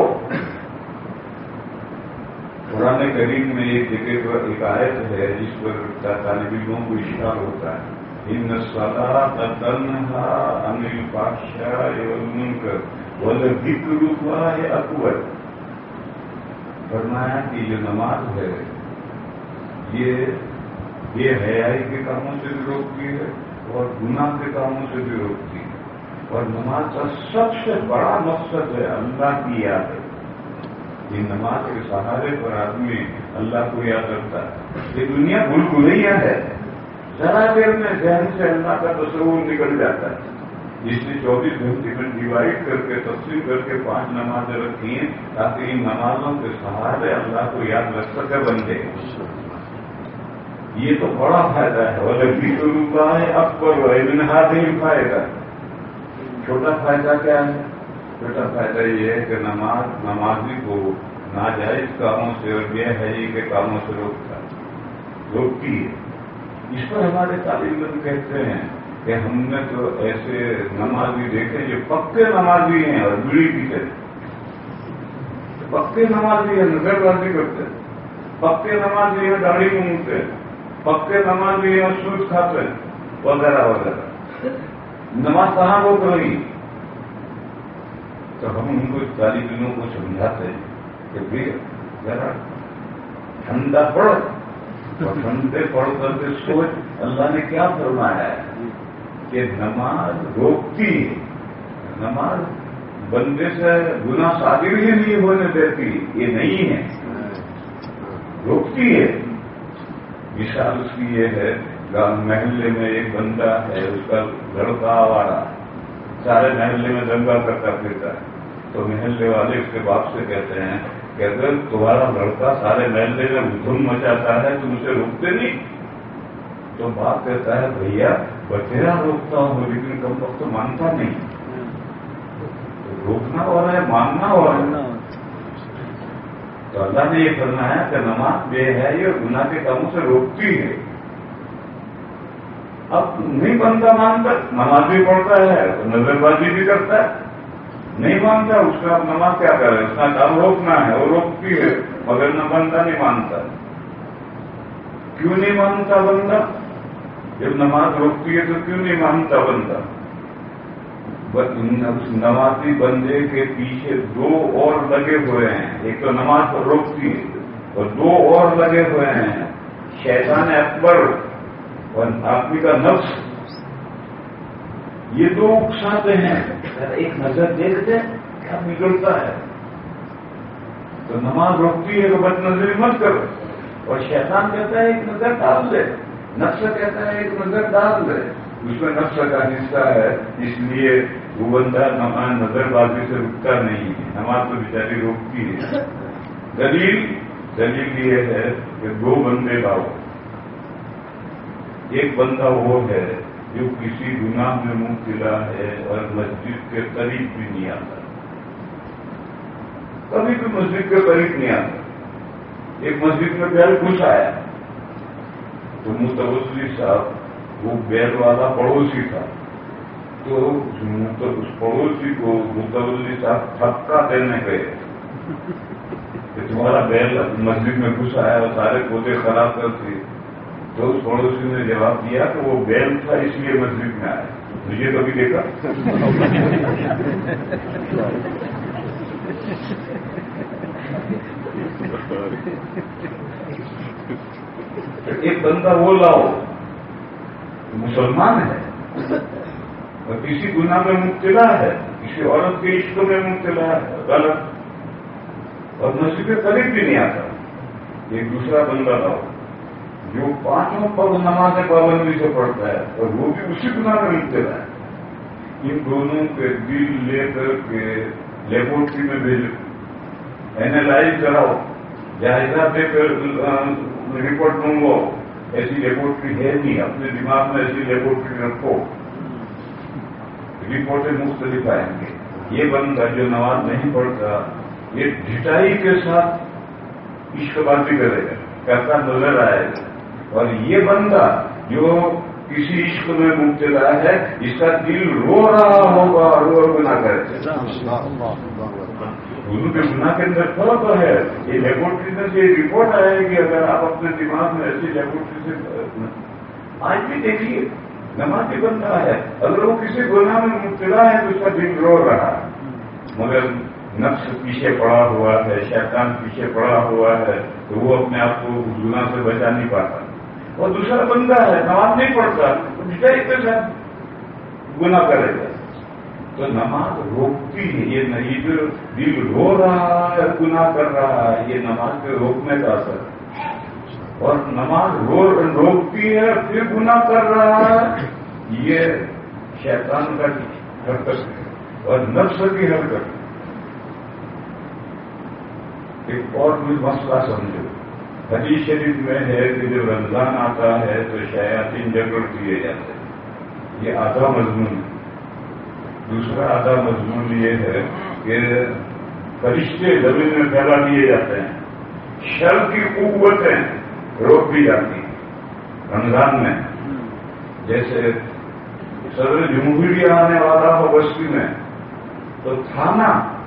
B: قرآن کریم میں ایک جگہ پر ایک آیت ہے جس پر طالب علموں کو اشارہ ہوتا ہے, ان الصلاۃ تنہی عن الفحشاء والمنکر ولذکر اللہ اکبر. فرمایا کہ یہ نماز ہے یہ حیائی کے کاموں سے بھی روکتی ہے اور گناہ کے کاموں سے بھی روکتی ہے. اور نماز کا سب سے بڑا مقصد ہے اللہ کی یاد. یہ نماز کے سہارے پر آدمی اللہ کو یاد رکھتا ہے. یہ دنیا بھول بھلیا ہے, ذرا دیر میں ذہن سے اللہ کا تصور نکل جاتا ہے. جس نے 24 گھنٹے میں ڈیوائڈ کر کے تقسیم کر کے 5 نمازیں رکھی ہیں تاکہ ان نمازوں کے سہارے اللہ کو یاد رکھ سکے بندے. یہ تو بڑا فائدہ ہے. وَلَذِكْرُ اللَّهِ أَكْبَرُ وَمِنْ هَذِهِ الْفَائِدَةِ. چھوٹا فائدہ کیا ہے؟ چھوٹا فائدہ یہ ہے کہ نمازی کو ناجائز کاموں سے اور بے حیائی کے کاموں سے روکتی ہے. اس پر ہمارے طالب علم کہتے ہیں کہ ہم نے تو ایسے نمازی دیکھے جو پکے نمازی ہیں اور بیڑی پیتے. پکے نمازی ہیں, نظر بازی کرتے, پکے نمازی ہیں, داڑھی مونگتے, پکے نمازی ہیں, سود کھاتے وغیرہ وغیرہ. نماز کہاں روک رہی؟ تو ہم ان کو طالبوں کو سمجھاتے ہیں کہ بھائی ذرا ٹھنڈا پڑو، اور ٹھنڈے پڑ کر کے سوچ اللہ نے کیا فرمایا ہے کہ نماز روکتی ہے، نماز بندے سے گناہ صادر ہی نہیں ہونے دیتی، یہ نہیں ہے، روکتی ہے۔ مثال اس کی یہ ہے، محلے میں ایک بندہ ہے، اس کا لڑکا آوارہ سارے محلے میں دنگا کرتا پھرتا ہے، تو محلے والے اس کے باپ سے کہتے ہیں کہ اگر تمہارا لڑکا سارے محلے میں دھوم مچاتا ہے تم اسے روکتے نہیں؟ تو باپ کہتا ہے بھیا بتیرا روکتا ہوں لیکن کم وقت تو مانتا نہیں، روکنا ہو رہا ہے ماننا ہو رہا ہے۔ تو اللہ نے یہ کرنا ہے کہ نماز بے حیائی اور گناہ کے کاموں سے روکتی ہے۔ اب نہیں بنتا مانتا، نماز بھی پڑھتا ہے تو نظر بازی بھی کرتا ہے، نہیں مانتا اس کا نماز کیا کرے، اس کا کام روکنا ہے، وہ روکتی ہے مگر نہ بنتا نہیں مانتا۔ کیوں نہیں مانتا بندہ؟ جب نماز روکتی ہے تو کیوں نہیں مانتا بندہ؟ اس نمازی بندے کے پیچھے دو اور لگے ہوئے ہیں، ایک تو نماز کو روکتی ہے اور دو اور لگے ہوئے ہیں، شیطان اکبر اور آدمی کا نفس، یہ دو اکساتے ہیں، ایک نظر دیکھتے کیا بگڑتا ہے۔ تو نماز روکتی ہے تو بد نظری مت کرو، اور شیطان کہتا ہے ایک نظر ڈال دے، نفس کہتا ہے ایک نظر ڈال دے، اس میں نفس کا حصہ ہے، اس لیے وہ بندہ نماز نظر بازی سے رکتا نہیں ہے، نماز تو بیچاری روکتی ہے۔ دلیل یہ ہے کہ دو بندے لاؤ، ایک بندہ وہ ہے جو کسی گناہ میں مبتلا ہے اور مسجد کے قریب بھی نہیں آتا، کبھی بھی مسجد کے قریب نہیں آتا۔ ایک مسجد میں بیل گھس آیا تو متولی صاحب وہ بیل والا پڑوسی تھا، تو اس پڑوسی کو متولی صاحب تھپکا دینے گئے کہ تمہارا بیل مسجد میں گھس آیا اور سارے پودے خراب کرتی۔ تو اس پڑوسی نے جواب دیا کہ وہ بیل تھا اس لیے مسجد میں آیا، مجھے کبھی دیکھا؟ ایک بندہ وہ لاؤ مسلمان ہے اور کسی گناہ میں مبتلا ہے، کسی عورت کے عشق میں مبتلا ہے، غلط، اور مسجد کے قریب بھی نہیں آتا۔ ایک دوسرا بندہ لاؤ جو پانچوں پر نماز پابندی سے پڑھتا ہے اور وہ بھی اسی گناہ میں مبتلا ہے۔ ان دونوں کے دل لے کر کے لیبورٹری میں بھیجو، اینالائز کراؤ، جائزہ دے کر رپورٹ دوں، ایسی لیبورٹری ہے نہیں، اپنے دماغ میں ایسی لیبورٹری رکھو، رپورٹیں مختلف آئیں گے۔ یہ بندہ جو نماز نہیں پڑھتا یہ ڈھٹائی کے ساتھ عشق بازی کرے گا، کرتا نظر آئے گا، اور یہ بندہ جو کسی عشق میں مبتلا ہے اس کا دل رو رہا ہوگا اور وہ گناہ کرے گا۔ دونوں کے گناہ کے اندر فرق ہے۔ یہ لیبورٹری میں سے رپورٹ آئے گی، اگر آپ اپنے دماغ میں ایسی لیبورٹری سے آج بھی دیکھیے نمازی بندہ ہے، اگر وہ کسی گناہ میں مبتلا ہے تو اس کا دل رو رہا ہے، مگر نفس پیچھے پڑا ہوا ہے، شیطان پیچھے پڑا ہوا ہے، تو وہ اپنے آپ کو گناہ سے بچا نہیں پاتا۔ اور دوسرا بندہ ہے نماز نہیں پڑھتا تو ڈھٹائی کے ساتھ گناہ کرے گا۔ تو نماز روکتی ہے، یہ نہیں جو دل رو رہا ہے گناہ کر رہا ہے، یہ نماز کے روکنے کا اثر ہے۔ اور نماز روکتی ہے پھر گناہ کر رہا ہے، یہ شیطان کا حرکت ہے اور نفس کی حرکت ہے۔ ایک اور بھی مسئلہ سمجھو، حدیث شریف میں ہے کہ جب رمضان آتا ہے تو شیاطین جگڑ دیے جاتے ہیں، یہ آدھا مضمون ہے۔ دوسرا آدھا مضمون یہ ہے کہ فرشتے زمین میں پھیلا دیے جاتے ہیں، شر کی قوتیں روک دی جاتی ہیں رمضان میں۔ جیسے صدر جمہوریہ آنے والا ہو بستی میں تو تھانہ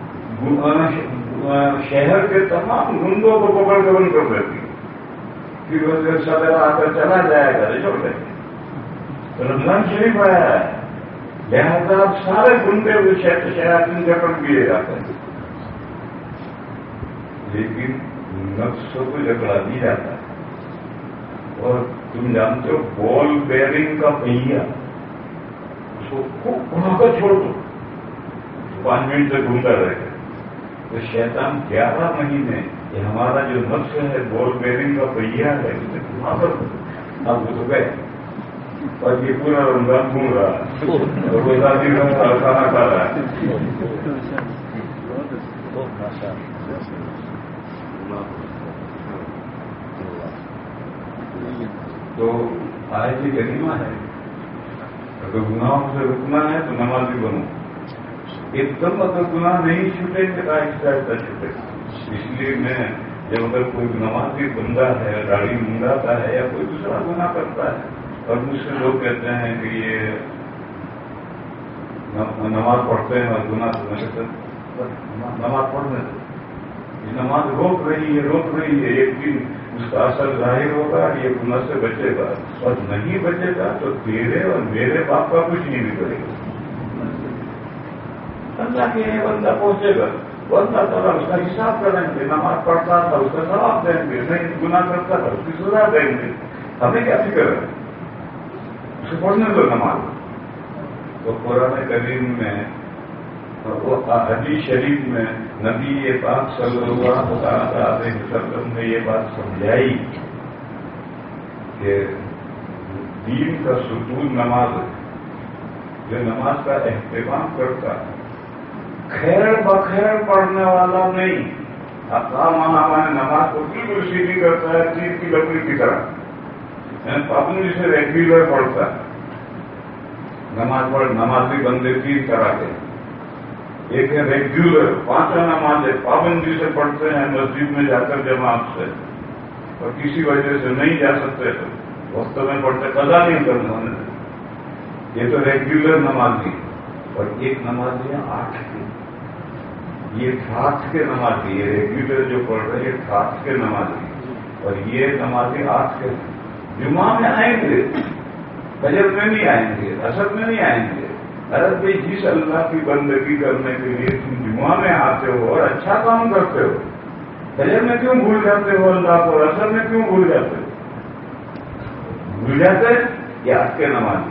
B: شہر کے تمام گنڈوں کو پکڑ کے بند کر دیتی، پھر وہ صدر آ کر چلا جائے گا چھوڑ دیں۔ رمضان شریف آیا ہے لہذا اب سارے گنڈے ہوئے شیاطین جکڑ دیے جاتے ہیں، لیکن نفس کو جکڑا نہیں جاتا ہے۔ اور تم جانتے ہو بال بیئرنگ کا پہیا، اس کو خوب گھما کر چھوڑ دو، 5 منٹ سے گھومتا رہے گا۔ تو شیطان 11 مہینے یہ ہمارا جو نفس ہے بال بیئرنگ کا پہیا ہے، اسے گھما کر اب وہ تو گئے، اور یہ پورا رمضان گھوم رہا ہے اور روزہ بھی کھانا کھا رہا ہے۔ تو آج یہ غنیمہ ہے، اگر گناہوں سے رکنا ہے تو نمازی بنو۔ ایک دم اگر گناہ نہیں چھوٹے تو آہستہ آہستہ چھوٹے۔ اس لیے میں جب اگر کوئی نمازی بندہ ہے، داڑھی منڈاتا ہے یا کوئی دوسرا گناہ کرتا ہے اور مجھ سے لوگ کہتے ہیں کہ یہ نماز پڑھتے ہیں اور گناہ کرتے ہیں، نماز پڑھنے سے یہ نماز روک رہی ہے، ایک دن اس کا اثر ظاہر ہوگا، یہ گناہ سے بچے گا، اور نہیں بچے گا تو تیرے اور میرے باپ کا کچھ نہیں بگڑے گا۔ اللہ کے یہ بندہ پہنچے گا، وہ اللہ تعالیٰ اس کا حساب کریں گے، نماز پڑھتا تھا اس کا ثواب دیں گے، نہیں گناہ کرتا تھا اس کی سزا دیں گے۔ ہمیں کیا فکر ہے؟ اسے پڑھنے دو نماز۔ تو قرآن کریم میں حدیث شریف میں نبی پاک صلی اللہ علیہ وسلم نے یہ بات سمجھائی کہ دین کا ستون نماز ہے، جو نماز کا اہتمام کرتا ہے، خیر بخیر پڑھنے والا نہیں، ہمارے نماز کو بالکل سیدھی کرتا ہے تیر کی لکڑی کی طرح، پابندی سے ریگولر پڑھتا ہے۔ نمازی بندے 3 طرح کے، ایک ہے ریگولر، 5 نمازیں پابندی سے پڑھتے ہیں مسجد میں جا کر جماعت سے، اور کسی وجہ سے نہیں جا سکتے تو وقت میں پڑھتے، قضا نہیں کرنا، یہ تو ریگولر نمازی۔ اور ایک نمازی ہے 8 کے، یہ 8 کے نمازی، یہ ریگولر جو پڑھ رہے ہیں 8 کے نمازی، اور یہ نمازی 8 کے جمعہ میں آئیں گے، فجر میں نہیں آئیں گے، عصر میں نہیں آئیں گے۔ ارے بھائی جس اللہ کی بندگی کرنے کے لیے تم جمعہ میں آتے ہو اور اچھا کام کرتے ہو، فجر میں کیوں بھول جاتے ہو اللہ کو، عصر میں کیوں بھول جاتے ہو؟ بھول جاتے یہ 8 کے نمازی۔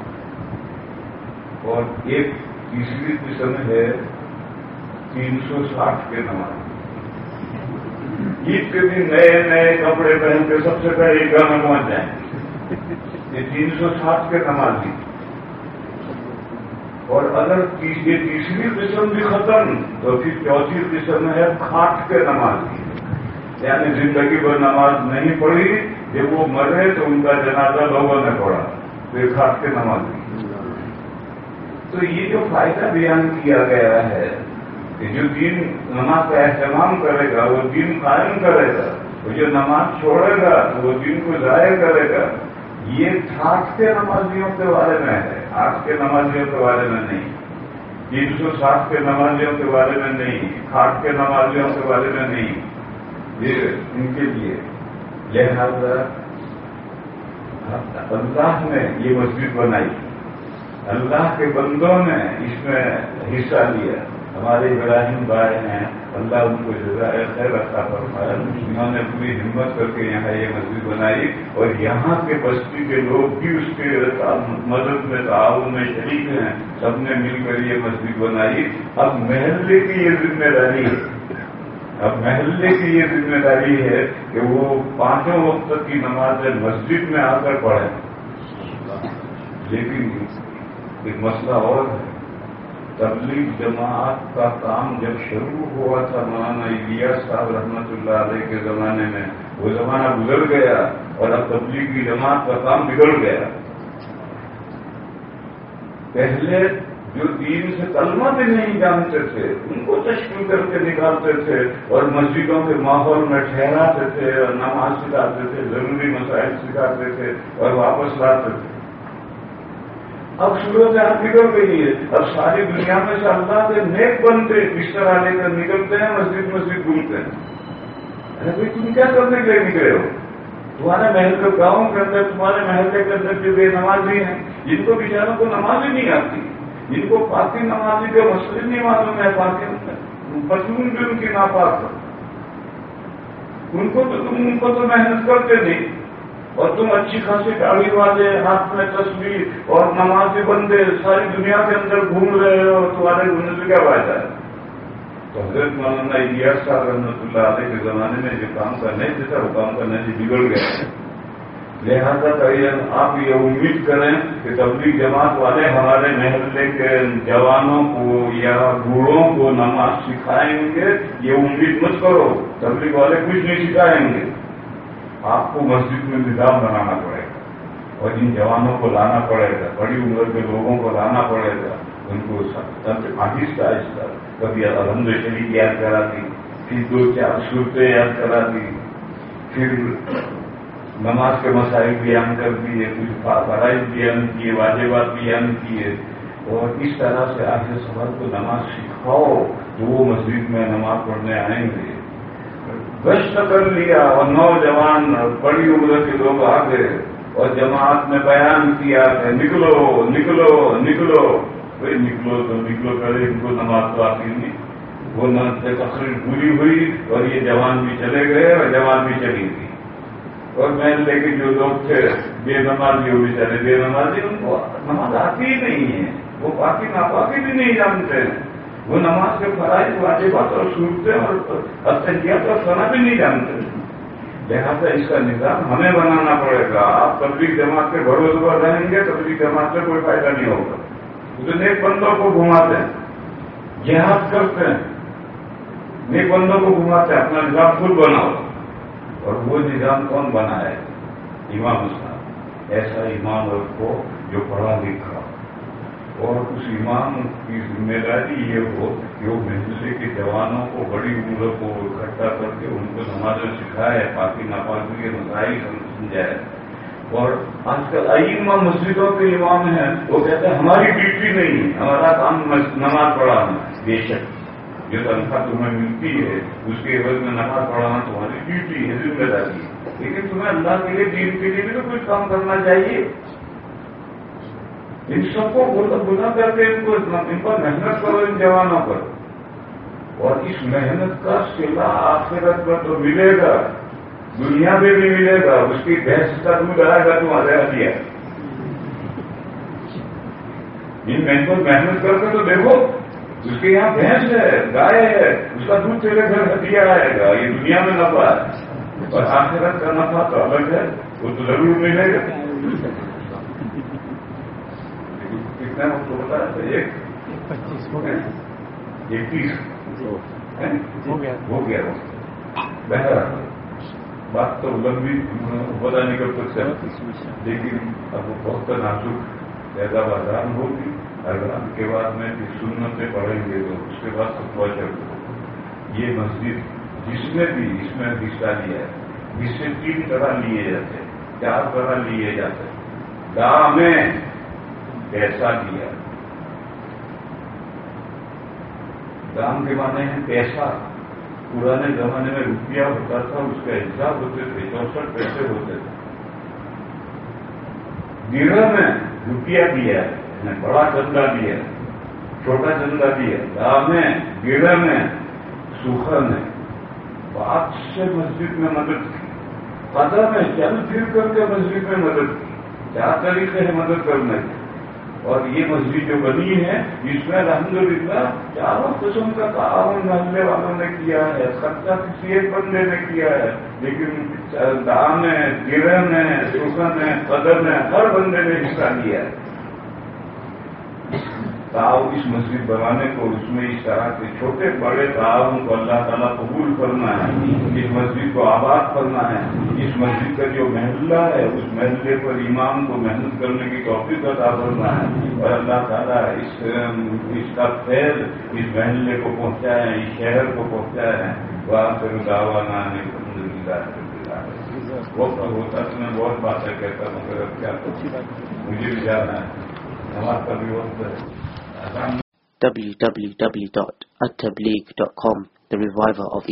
B: اور ایک تیسری قسم ہے 360 کے نمازی، عید کے دن نئے نئے کپڑے پہن کے سب سے پہلے عیدگاہ میں پہنچ جائیں، یہ 360 کے نمازی۔ اور اگر یہ تیسری قسم بھی ختم تو پھر 4تھی قسم ہے کھاٹ کے نمازی، یعنی زندگی بھر نماز نہیں پڑھی، جب وہ مرے تو ان کا جنازہ لوگوں نے پڑھا، تو یہ کھاٹ کے نمازی۔ تو یہ جو فائدہ بیان کیا گیا ہے کہ جو دین نماز کا اہتمام کرے گا وہ دین قائم کرے گا، وہ جو نماز چھوڑے گا تو وہ دین کو ضائع کرے گا، یہ 8 کے نمازیوں کے بارے میں ہے، 8 کے نمازیوں کے بارے میں نہیں، 360 کے نمازیوں کے بارے میں نہیں، 8 کے نمازیوں کے بارے میں نہیں، یہ ان کے لیے۔ لہذا اللہ نے یہ مسجد بنائی، اللہ کے بندوں نے اس میں حصہ لیا، ہمارے ابراہیم بھائی ہیں، اللہ ان کو جزائے خیر عطا فرمائے، انہوں نے پوری ہمت کر کے یہاں یہ مسجد بنائی، اور یہاں کے بستی کے لوگ بھی اس کے مدد میں تعاون میں شریک ہیں، سب نے مل کر یہ مسجد بنائی۔ اب محلے کی یہ ذمہ داری ہے، اب محلے کی یہ ذمہ داری ہے کہ وہ 5 وقت کی نمازیں مسجد میں آ کر پڑھیں۔ لیکن ایک مسئلہ اور ہے، تبلیغ جماعت کا کام جب شروع ہوا تھا مولانا الیاس صاحب رحمۃ اللہ علیہ کے زمانے میں، وہ زمانہ گزر گیا اور اب تبلیغ کی جماعت کا کام بگڑ گیا۔ پہلے جو دین سے کلمہ بھی نہیں جانتے تھے ان کو تشکیل کر کے نکالتے تھے اور مسجدوں کے ماحول میں ٹھہراتے تھے اور نماز سکھاتے تھے، ضروری مسائل سکھاتے تھے اور واپس لاتے تھے۔ اب صورت حال بگڑ گئی ہے، اب ساری دنیا میں سے اللہ کے نیک بنتے اس طرح لے کر نکلتے ہیں، مسجد گھومتے ہیں۔ ارے بھائی تم کیا کرنے کے لیے نکلے ہو؟ تمہارے محل گاؤں کے اندر، تمہارے محلے کے اندر جو بے نمازی ہیں، جن کو بیچاروں کو نماز ہی نہیں آتی، जिनको पाकि नमाजी के मसले नहीं मालूम है, पाकि पशुन भी उनकी नापाक है, उनको तो मेहनत करते नहीं, और तुम अच्छी खासी दाढ़ी वाले, हाथ में तस्वीर और नमाजी बंदे सारी दुनिया के अंदर घूम रहे हो, तुम्हारे घूमने से क्या फायदा है? तो हजरत मौलाना इलियास साहब रहमतुल्लाह अलैह के जमाने में जो काम करने जैसा वो काम करने से बिगड़ गए। लिहाजा आप ये उम्मीद करें कि तबलीग जमात वाले हमारे महल्ले के जवानों को या बूढ़ों को नमाज सिखाएंगे, ये उम्मीद मत करो। तबलीग वाले कुछ नहीं सिखाएंगे, आपको मस्जिद में निजाम बनाना पड़ेगा और इन जवानों को लाना पड़ेगा, बड़ी उम्र के लोगों को लाना पड़ेगा, उनको आहिस्ता आहिस्ता कभी अलहम्द शरीफ याद कराती, फिर 2-4 सूरतें याद कराती, फिर नमाज के मसाइल बयान कर दिए, कुछ फराइज बयान किए, वाजिबात बयान किए, और इस तरह से आखिर समाज को नमाज सिखाओ तो वो मस्जिद में नमाज पढ़ने आएंगे। गश्त कर लिया और नौजवान बड़ी उम्र के लोग आ गए और जमात में बयान किया कि निकलो निकलो निकलो, भाई निकलो तो निकलो करे, इनको नमाज तो आती नहीं। वो तकरीर पूरी हुई और ये जवान भी चले गए और जवान भी चली गई, और मैं लेके जो लोग थे बेनमाजी, वो बेचारे बेनमाजी, उनको नमाज आती ही नहीं है, वो पाकि नापाकी भी नहीं जानते हैं, वो नमाज के फराइज वाजिबात और सूरतें और अत्तहियात और सना भी नहीं जानते। लिहाजा इसका निजाम हमें बनाना पड़ेगा। आप तबलीग जमात के भरोसे पर रहेंगे, तबलीग जमात से कोई फायदा नहीं होगा। तो नेक बंदों को घुमाते हैं, जिहाद करते हैं, नेक बंदों को घुमाते हैं, अपना निजाम खुद बनाओ। और वो निजाम कौन बनाए? इमाम साहब। ऐसा इमाम रखो जो पढ़ा लिखा, और उस इमाम की जिम्मेदारी ये हो कि वो महल्ले के जवानों को, बड़ी उम्र को इकट्ठा करके उनको नमाज सिखाए, पाकि नापाकी के मसाइल समझाए। और आजकल आइम्मा मस्जिदों के इमाम हैं, वो कहते हैं हमारी ड्यूटी नहीं, हमारा काम नमाज पढ़ाना। बेशक जो तनख्वाह तुम्हें मिलती है उसके एवज में नमाज पढ़ाना तुम्हारी ड्यूटी है, जिम्मेदारी है, लेकिन तुम्हें अल्लाह के लिए, दीन के लिए भी तो कुछ काम करना चाहिए। इन सबको बुला करके इन पर मेहनत करो, इन जवानों पर, और इस मेहनत का सिला आखिरत में तो मिलेगा, दुनिया में भी मिलेगा। उसकी भैंस का दूध आएगा तुम्हारे हदिया। इन मेहनत करके तो देखो, उसके यहाँ भैंस है, गाय है, उसका दूध तेरे घर हदिया आएगा, ये दुनिया में नफा है, और आखिरत का नफा तो अलग है, वो तो जरूर मिलेगा। कितना आपको बता रहे? 25 हो गया, 31 हो गया। बेहतर बात तो लंबी पता नहीं कब तक चलती, लेकिन अब बहुत नाजुक ज्यादा बाजार होगी। अजान के बाद में फिर सुन्नतें पढ़ेंगे तो उसके बाद फतवा चल। ये मस्जिद जिसने भी इसमें हिस्सा लिया है, इससे 3 तरह लिए जाते हैं, 4 तरह लिए जाते हैं। दाम में पैसा दिया, दाम के माने हैं पैसा। पुराने जमाने में रुपया होता था, उसका हिसाब होते थे, 64 पैसे होते थे। दिरहम में रुपया दिया, बड़ा चंदा दिया, छोटा चंदा दिया, दाम में, दिरहम में, सूखा में। बात से मस्जिद में मदद की, कदर में चल फिर करके मस्जिद में मदद की। 4 तरीके हैं मदद करने के। और ये मस्जिद जो बनी है, इसमें अल्हम्दुलिल्लाह 4 किस्म का ताउन महल्ले वालों ने किया है। खर्चा किसी एक बंदे ने किया है, लेकिन दाम में, दिरहम में, सूखा में, कदर में हर बंदे ने हिस्सा लिया है। ताउन इस मस्जिद बनाने को, उसमें इस तरह के छोटे बड़े ताउन को अल्लाह ताला कबूल करना है, इस मस्जिद को आबाद करना है। इस मस्जिद का जो महल्ला है, उस महल्ले पर इमाम को मेहनत करने की तौफीक अता करना है, और अल्लाह ताला इसका फैल इस महल्ले को पहुंचाए, इस शहर को पहुंचाए। वहां से दावाना वक्त होता है, मैं बहुत बातें कहता हूँ, मगर अब क्या मुझे भी जाना है, नमाज का भी वक्त है।
A: www.attableek.com, the reviver of